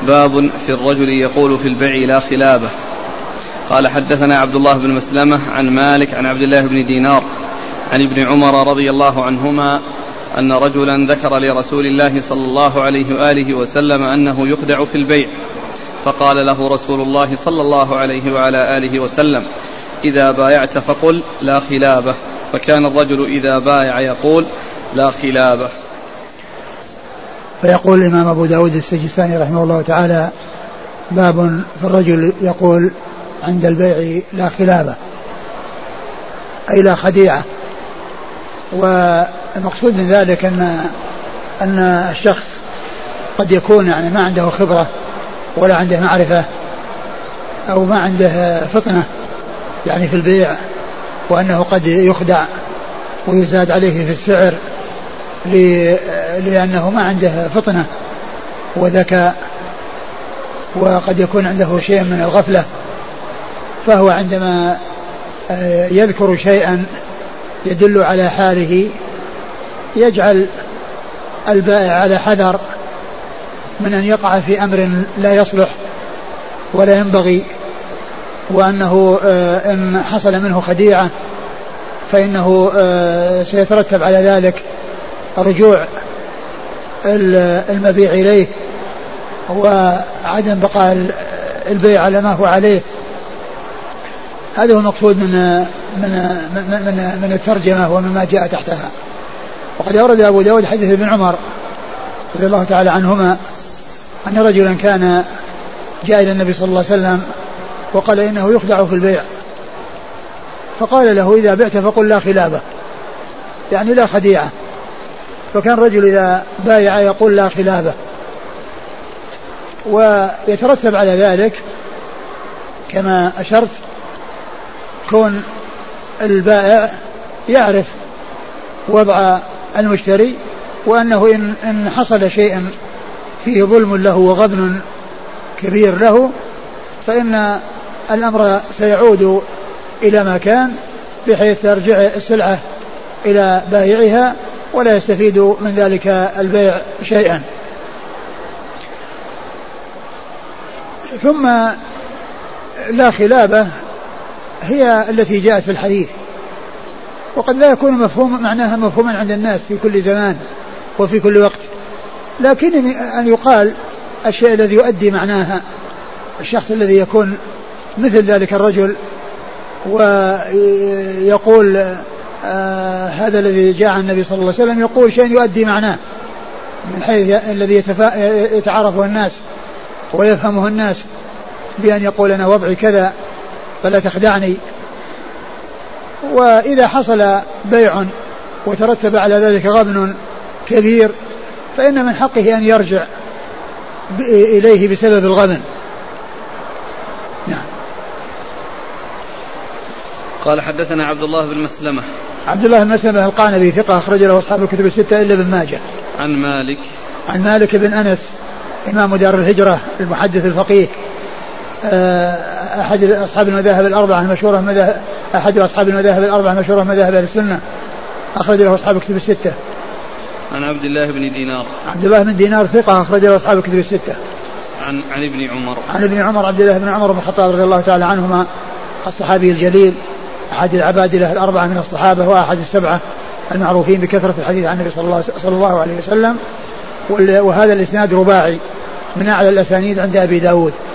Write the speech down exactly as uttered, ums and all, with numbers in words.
باب في الرجل يقول في البيع لا خلابه. قال حدثنا عبد الله بن مسلمة عن مالك عن عبد الله بن دينار عن ابن عمر رضي الله عنهما أن رجلا ذكر لرسول الله صلى الله عليه وآله وسلم أنه يخدع في البيع، فقال له رسول الله صلى الله عليه وعلى آله وسلم: إذا بايعت فقل لا خلابه. فكان الرجل إذا بايع يقول لا خلابه. فيقول الإمام أبو داود السجستاني رحمه الله تعالى: باب في الرجل يقول عند البيع لا خلابه، أي لا خديعة. والمقصود من ذلك أن أن الشخص قد يكون يعني ما عنده خبرة ولا عنده معرفة أو ما عنده فطنة يعني في البيع، وأنه قد يخدع ويزاد عليه في السعر لأنه ما عنده فطنة وذكاء، وقد يكون عنده شيء من الغفلة، فهو عندما يذكر شيئا يدل على حاله يجعل البائع على حذر من أن يقع في أمر لا يصلح ولا ينبغي، وأنه إن حصل منه خديعة فإنه سيترتب على ذلك رجوع المبيع إليه وعدم بقاء البيع على ما هو عليه. هذا هو المقصود من من من من الترجمة ومما جاء تحتها. وقد أورد أبو داود حديث ابن عمر رضي الله تعالى عنهما أن رجلا كان جاء إلى النبي صلى الله عليه وسلم وقال إنه يخدع في البيع، فقال له: إذا بعت فقل لا خلابة، يعني لا خديعة. فكان الرجل إذا بايع يقول لا خلابة، ويترتب على ذلك كما أشرت كون البائع يعرف وضع المشتري، وأنه إن, إن حصل شيء فيه ظلم له وغبن كبير له فإن الأمر سيعود إلى ما كان، بحيث ترجع السلعة إلى بائعها ولا يستفيد من ذلك البيع شيئا. ثم لا خلابة هي التي جاءت في الحديث، وقد لا يكون مفهوم معناها مفهوما عند الناس في كل زمان وفي كل وقت، لكن أن يقال الشيء الذي يؤدي معناها، الشخص الذي يكون مثل ذلك الرجل ويقول آه هذا الذي جاء عن النبي صلى الله عليه وسلم يقول شيء يؤدي معناه من حيث الذي يتعرفه الناس ويفهمه الناس، بأن يقول أنا وضعي كذا فلا تخدعني. وإذا حصل بيع وترتب على ذلك غبن كبير فإن من حقه أن يرجع إليه بسبب الغبن. نعم. قال حدثنا عبد الله بن مسلمة. عبد الله بن مسلمة القعنبي ثقة أخرج له أصحاب الكتب الستة إلا ابن ماجه. عن مالك. عن مالك بن أنس إمام دار الهجرة المحدث الفقيه، أحد أصحاب المذاهب الأربعة المشهورة مذاهب أحد أصحاب المذاهب الأربعة المشهورة مذاهب أهل السنة، أخرج له أصحاب الكتب الستة. عن عبد الله بن دينار. عبد الله بن دينار ثقة أخرج له أصحاب الكتب الستة. عن عن ابن عمر. عن ابن عمر عبد الله بن عمر بن الخطاب رضي الله تعالى عنهما الصحابي الجليل أحد العبادلة الأربعة من الصحابة وأحد السبعة المعروفين بكثرة الحديث عن النبي صلى الله, صلى الله عليه وسلم. وهذا الإسناد رباعي من أعلى الأسانيد عند أبي داود.